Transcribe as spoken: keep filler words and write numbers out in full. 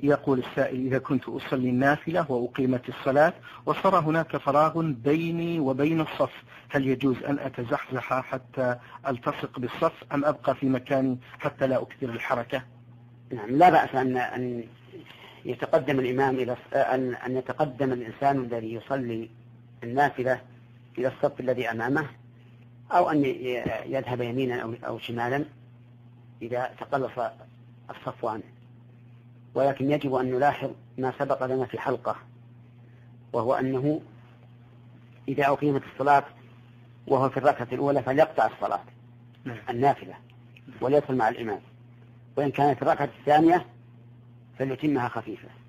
يقول السائل: إذا كنت أصلي النافلة وأقيمت الصلاة وصار هناك فراغ بيني وبين الصف، هل يجوز أن أتزحزح حتى ألتصق بالصف أم أبقى في مكاني حتى لا أكثر الحركة؟ نعم، لا بأس أن أن يتقدم الإمام إلى أن أن يتقدم الإنسان الذي يصلي النافلة إلى الصف الذي أمامه، أو أن يذهب يمينا أو شمالا إذا تقلص الصف عنه. ولكن يجب أن نلاحظ ما سبق لنا في حلقة، وهو أنه إذا أقيمت الصلاة وهو في الركعة الأولى فليقطع الصلاة النافلة وليدخل مع الإمام، وإن كانت الركعة الثانية فليتمها خفيفة.